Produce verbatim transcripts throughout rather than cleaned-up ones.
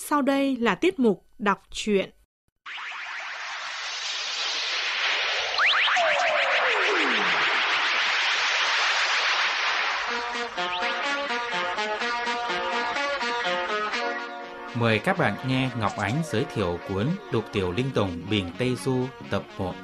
Sau đây là tiết mục đọc truyện. Mời các bạn nghe Ngọc Ánh giới thiệu cuốn Lục Tiểu Linh Tùng Bình Tây Du tập một.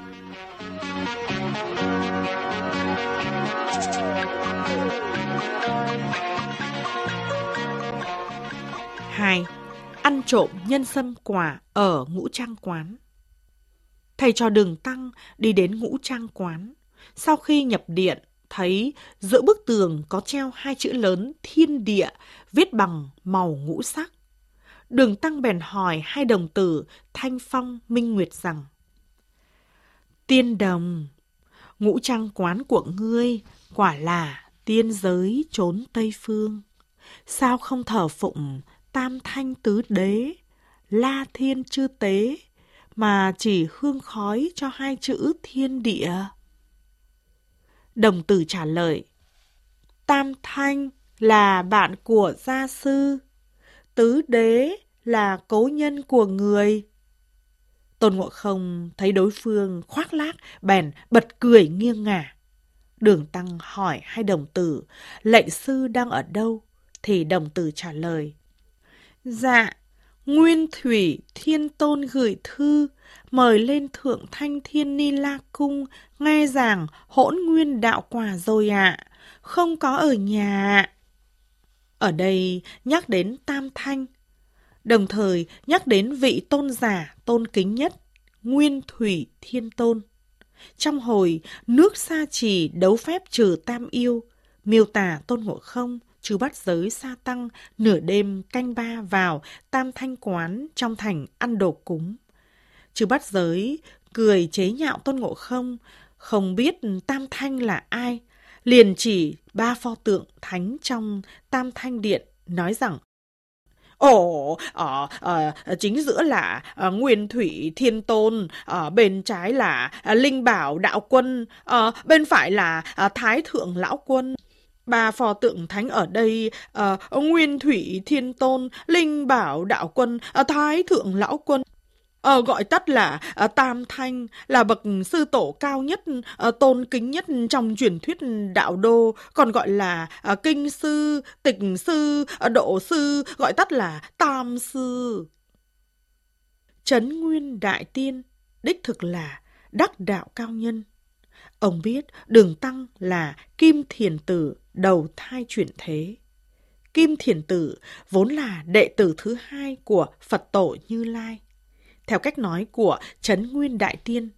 hai. Ăn trộm nhân sâm quả ở Ngũ Trang Quán. Thầy trò Đường Tăng đi đến Ngũ Trang Quán. Sau khi nhập điện, thấy giữa bức tường có treo hai chữ lớn Thiên Địa viết bằng màu ngũ sắc. Đường Tăng bèn hỏi hai đồng tử Thanh Phong, Minh Nguyệt rằng: Tiên đồng, Ngũ Trang Quán của ngươi quả là tiên giới trốn Tây Phương. Sao không thờ phụng Tam Thanh Tứ Đế, La Thiên Chư Tế, mà chỉ hương khói cho hai chữ Thiên Địa? Đồng tử trả lời: Tam Thanh là bạn của gia sư, Tứ Đế là cố nhân của người. Tôn Ngộ Không thấy đối phương khoác lác, bèn bật cười nghiêng ngả. Đường Tăng hỏi hai đồng tử lệnh sư đang ở đâu, thì đồng tử trả lời: Dạ, Nguyên Thủy Thiên Tôn gửi thư mời lên Thượng Thanh Thiên Ni La Cung nghe giảng Hỗn Nguyên Đạo Quả rồi ạ, à. Không có ở nhà. Ở đây nhắc đến Tam Thanh, đồng thời nhắc đến vị tôn giả tôn kính nhất, Nguyên Thủy Thiên Tôn. Trong hồi nước Sa Trì đấu phép trừ tam yêu, miêu tả Tôn Ngộ Không trừ bắt giới sa tăng nửa đêm canh ba vào Tam Thanh Quán trong thành ăn đồ cúng. Trừ bắt giới cười chế nhạo Tôn Ngộ Không, không biết Tam Thanh là ai, liền chỉ ba pho tượng thánh trong Tam Thanh Điện, nói rằng: Ồ, ờ, ờ, chính giữa là ờ, Nguyên Thủy Thiên Tôn, ờ, bên trái là ờ, Linh Bảo Đạo Quân, ờ, bên phải là ờ, Thái Thượng Lão Quân. Ba pho tượng thánh ở đây, uh, Nguyên Thủy Thiên Tôn, Linh Bảo Đạo Quân, uh, Thái Thượng Lão Quân, uh, gọi tắt là uh, Tam Thanh, là bậc sư tổ cao nhất, uh, tôn kính nhất trong truyền thuyết đạo đô, còn gọi là uh, Kinh Sư, Tịch Sư, uh, Độ Sư, gọi tắt là Tam Sư. Trấn Nguyên Đại Tiên đích thực là đắc đạo cao nhân. Ông biết Đường Tăng là Kim Thiền Tử đầu thai chuyển thế. Kim Thiền Tử vốn là đệ tử thứ hai của Phật tổ Như Lai. Theo cách nói của Trấn Nguyên Đại Tiên: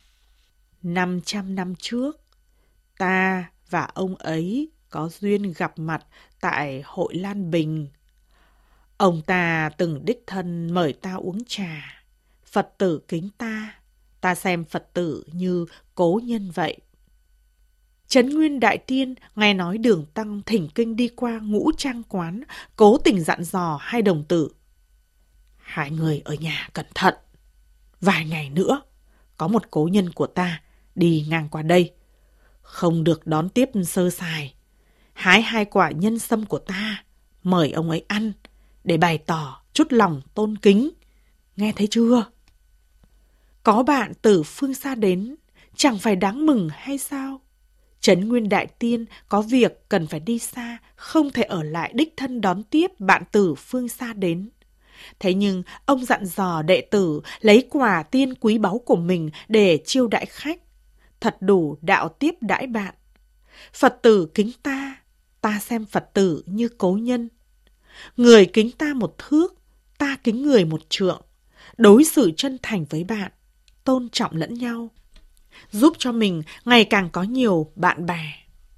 năm trăm năm trước, ta và ông ấy có duyên gặp mặt tại hội Lan Bình. Ông ta từng đích thân mời ta uống trà. Phật tử kính ta, ta xem Phật tử như cố nhân vậy. Trấn Nguyên Đại Tiên nghe nói Đường Tăng thỉnh kinh đi qua Ngũ Trang Quán, cố tình dặn dò hai đồng tử: Hai người ở nhà cẩn thận. Vài ngày nữa, có một cố nhân của ta đi ngang qua đây. Không được đón tiếp sơ sài. Hái hai quả nhân sâm của ta, mời ông ấy ăn, để bày tỏ chút lòng tôn kính. Nghe thấy chưa? Có bạn từ phương xa đến, chẳng phải đáng mừng hay sao? Trấn Nguyên Đại Tiên có việc cần phải đi xa, không thể ở lại đích thân đón tiếp bạn từ phương xa đến. Thế nhưng ông dặn dò đệ tử lấy quà tiên quý báu của mình để chiêu đãi khách, thật đủ đạo tiếp đãi bạn. Phật tử kính ta, ta xem Phật tử như cố nhân. Người kính ta một thước, ta kính người một trượng. Đối xử chân thành với bạn, tôn trọng lẫn nhau, giúp cho mình ngày càng có nhiều bạn bè.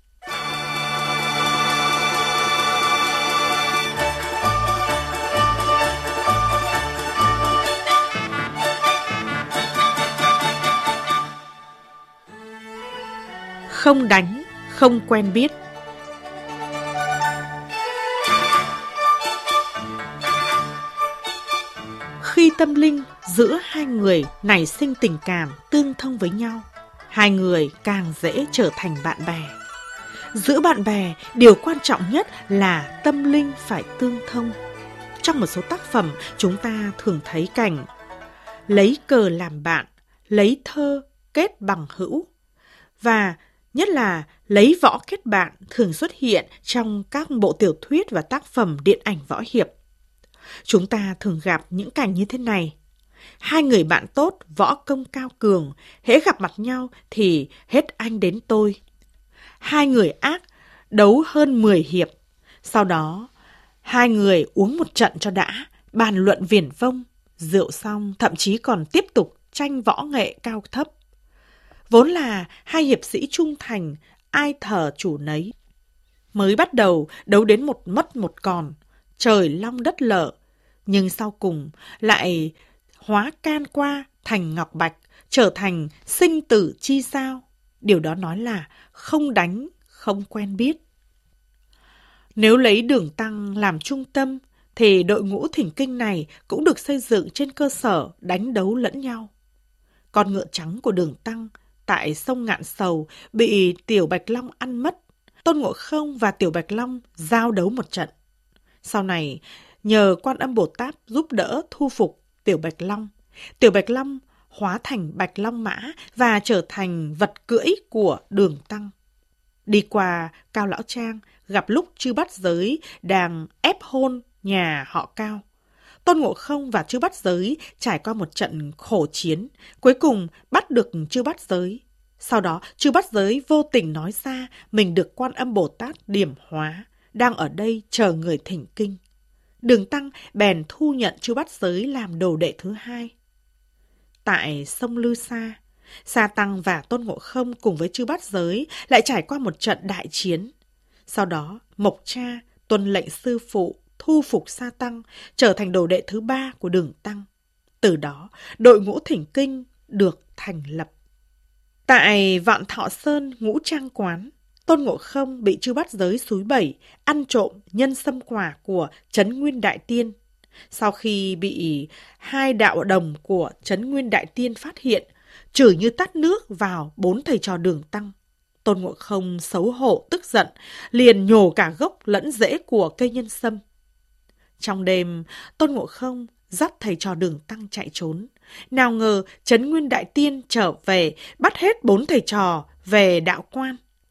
Không đánh, không quen biết. Khi tâm linh giữa hai người nảy sinh tình cảm tương thông với nhau, hai người càng dễ trở thành bạn bè. Giữa bạn bè, điều quan trọng nhất là tâm linh phải tương thông. trong một số tác phẩm chúng ta thường thấy cảnh lấy cờ làm bạn, lấy thơ kết bằng hữu, và nhất là lấy võ kết bạn thường xuất hiện trong các bộ tiểu thuyết và tác phẩm điện ảnh võ hiệp. Chúng ta thường gặp những cảnh như thế này. Hai người bạn tốt, võ công cao cường, hễ gặp mặt nhau thì hết anh đến tôi. Hai người ác, đấu hơn mười hiệp. Sau đó, hai người uống một trận cho đã, bàn luận viển vông, rượu xong thậm chí còn tiếp tục tranh võ nghệ cao thấp. Vốn là hai hiệp sĩ trung thành, ai thờ chủ nấy. Mới bắt đầu đấu đến một mất một còn, trời long đất lở, nhưng sau cùng lại hóa can qua thành ngọc bạch, trở thành sinh tử chi sao. Điều đó nói là không đánh, không quen biết. Nếu lấy Đường Tăng làm trung tâm, thì đội ngũ thỉnh kinh này cũng được xây dựng trên cơ sở đánh đấu lẫn nhau. Con ngựa trắng của Đường Tăng tại sông Ngạn Sầu bị Tiểu Bạch Long ăn mất. Tôn Ngộ Không và Tiểu Bạch Long giao đấu một trận. Sau này, nhờ Quan Âm Bồ Tát giúp đỡ thu phục Tiểu Bạch Long, Tiểu Bạch Long hóa thành Bạch Long Mã và trở thành vật cưỡi của Đường Tăng. Đi qua Cao Lão Trang, gặp lúc Chư Bát Giới đang ép hôn nhà họ Cao. Tôn Ngộ Không và Chư Bát Giới trải qua một trận khổ chiến, cuối cùng bắt được Chư Bát Giới. Sau đó, Chư Bát Giới vô tình nói ra mình được Quan Âm Bồ Tát điểm hóa, đang ở đây chờ người thỉnh kinh. Đường Tăng bèn thu nhận Chư Bát Giới làm đồ đệ thứ hai. Tại sông Lư Sa, Sa Tăng và Tôn Ngộ Không cùng với Chư Bát Giới lại trải qua một trận đại chiến. Sau đó, Mộc Cha tuân lệnh sư phụ thu phục Sa Tăng, trở thành đồ đệ thứ ba của Đường Tăng. Từ đó, đội ngũ thỉnh kinh được thành lập. Tại Vạn Thọ Sơn Ngũ Trang Quán, Tôn Ngộ Không bị Chư Bát Giới xúi bẩy, ăn trộm nhân sâm quả của Trấn Nguyên Đại Tiên. Sau khi bị hai đạo đồng của Trấn Nguyên Đại Tiên phát hiện, chửi như tát nước vào bốn thầy trò Đường Tăng. Tôn Ngộ Không xấu hổ tức giận, liền nhổ cả gốc lẫn rễ của cây nhân sâm. Trong đêm, Tôn Ngộ Không dắt thầy trò Đường Tăng chạy trốn. Nào ngờ Trấn Nguyên Đại Tiên trở về, bắt hết bốn thầy trò về đạo quan.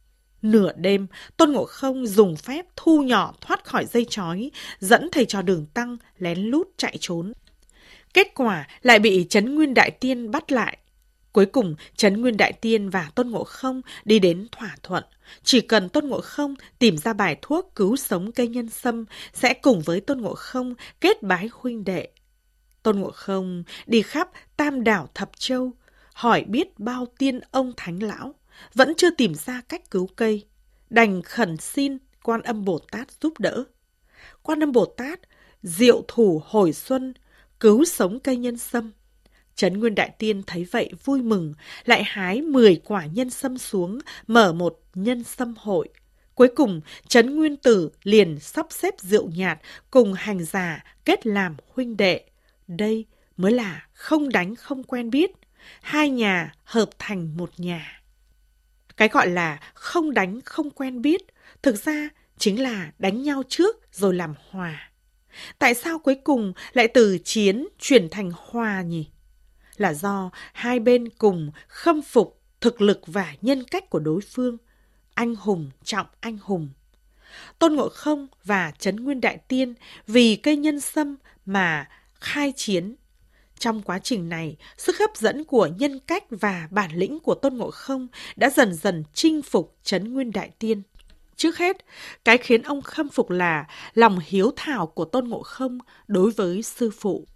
Nửa đêm, Tôn Ngộ Không dùng phép thu nhỏ thoát khỏi dây trói, dẫn thầy trò Đường Tăng lén lút chạy trốn. Kết quả lại bị Trấn Nguyên Đại Tiên bắt lại. Cuối cùng, Trấn Nguyên Đại Tiên và Tôn Ngộ Không đi đến thỏa thuận. Chỉ cần Tôn Ngộ Không tìm ra bài thuốc cứu sống cây nhân sâm, sẽ cùng với Tôn Ngộ Không kết bái huynh đệ. Tôn Ngộ Không đi khắp Tam Đảo Thập Châu, hỏi biết bao tiên ông thánh lão, vẫn chưa tìm ra cách cứu cây. Đành khẩn xin Quan Âm Bồ Tát giúp đỡ. Quan Âm Bồ Tát diệu thủ hồi xuân, cứu sống cây nhân sâm. Trấn Nguyên Đại Tiên thấy vậy vui mừng, lại hái mười quả nhân sâm xuống, mở một nhân sâm hội. Cuối cùng, Trấn Nguyên Tử liền sắp xếp rượu nhạt cùng hành giả kết làm huynh đệ. Đây mới là không đánh không quen biết, hai nhà hợp thành một nhà. Cái gọi là không đánh không quen biết, thực ra chính là đánh nhau trước rồi làm hòa. Tại sao cuối cùng lại từ chiến chuyển thành hòa nhỉ? Là do hai bên cùng khâm phục thực lực và nhân cách của đối phương. Anh hùng trọng anh hùng. Tôn Ngộ Không và Trấn Nguyên Đại Tiên vì cây nhân sâm mà khai chiến. Trong quá trình này, sức hấp dẫn của nhân cách và bản lĩnh của Tôn Ngộ Không đã dần dần chinh phục Trấn Nguyên Đại Tiên. Trước hết, cái khiến ông khâm phục là lòng hiếu thảo của Tôn Ngộ Không đối với sư phụ.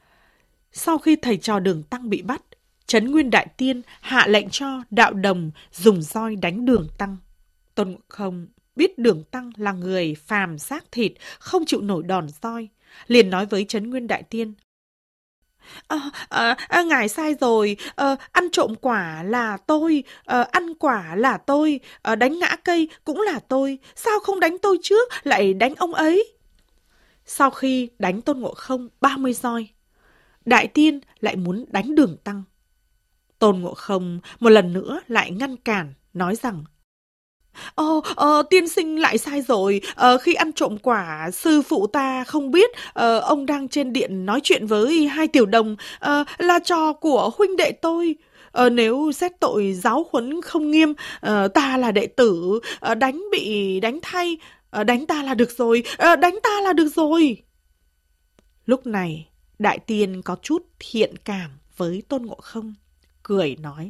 Sau khi thầy trò Đường Tăng bị bắt, Trấn Nguyên Đại Tiên hạ lệnh cho đạo đồng dùng roi đánh Đường Tăng. Tôn Ngộ Không biết Đường Tăng là người phàm xác thịt, không chịu nổi đòn roi, liền nói với Trấn Nguyên Đại Tiên: À, à, à, ngài sai rồi, à, ăn trộm quả là tôi, à, ăn quả là tôi, à, đánh ngã cây cũng là tôi, sao không đánh tôi trước, lại đánh ông ấy? Sau khi đánh Tôn Ngộ Không ba mươi roi, Đại Tiên lại muốn đánh Đường Tăng. Tôn Ngộ Không một lần nữa lại ngăn cản, nói rằng: Ồ, ờ, tiên sinh lại sai rồi. Ờ, khi ăn trộm quả, sư phụ ta không biết ờ, ông đang trên điện nói chuyện với hai tiểu đồng, ờ, là trò của huynh đệ tôi. Ờ, nếu xét tội giáo huấn không nghiêm, ờ, ta là đệ tử, ờ, đánh bị đánh thay, ờ, đánh ta là được rồi, ờ, đánh ta là được rồi. Lúc này, Đại Tiên có chút thiện cảm với Tôn Ngộ Không, cười nói: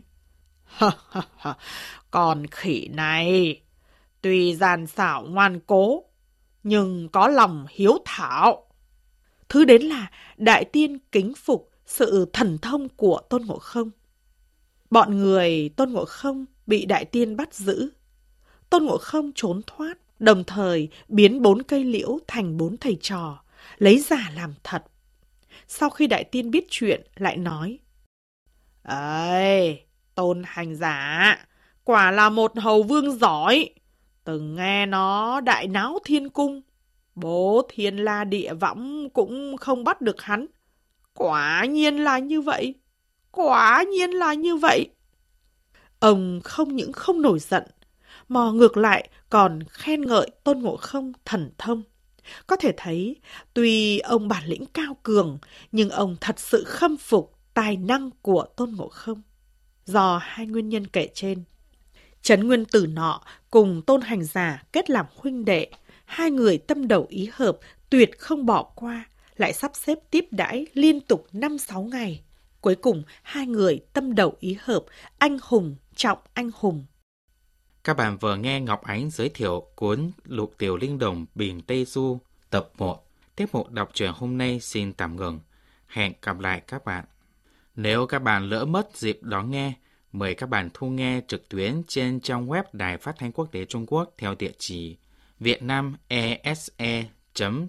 Còn khỉ này, tuy gian xảo ngoan cố, nhưng có lòng hiếu thảo. Thứ đến là Đại Tiên kính phục sự thần thông của Tôn Ngộ Không. Bọn người Tôn Ngộ Không bị Đại Tiên bắt giữ. Tôn Ngộ Không trốn thoát, đồng thời biến bốn cây liễu thành bốn thầy trò, lấy giả làm thật. Sau khi Đại Tiên biết chuyện, lại nói: Ây, Tôn hành giả, quả là một hầu vương giỏi. Từng nghe nó đại náo thiên cung, bố thiên la địa võng cũng không bắt được hắn. Quả nhiên là như vậy, quả nhiên là như vậy. Ông không những không nổi giận, mà ngược lại còn khen ngợi Tôn Ngộ Không thần thông. Có thể thấy, tuy ông bản lĩnh cao cường, nhưng ông thật sự khâm phục tài năng của Tôn Ngộ Không. Do hai nguyên nhân kể trên, Trấn Nguyên Tử nọ cùng Tôn hành giả kết làm huynh đệ, hai người tâm đầu ý hợp, tuyệt không bỏ qua, lại sắp xếp tiếp đãi liên tục năm sáu ngày. Cuối cùng, hai người tâm đầu ý hợp, anh hùng trọng anh hùng. Các bạn vừa nghe Ngọc Ánh giới thiệu cuốn Lục Tiểu Linh Đồng Biển Tây Du tập một. Tiếp mục đọc truyện hôm nay xin tạm ngừng. Hẹn gặp lại các bạn. Nếu các bạn lỡ mất dịp đón nghe, mời các bạn thu nghe trực tuyến trên trang web Đài Phát thanh Quốc tế Trung Quốc theo địa chỉ vietnamese chấm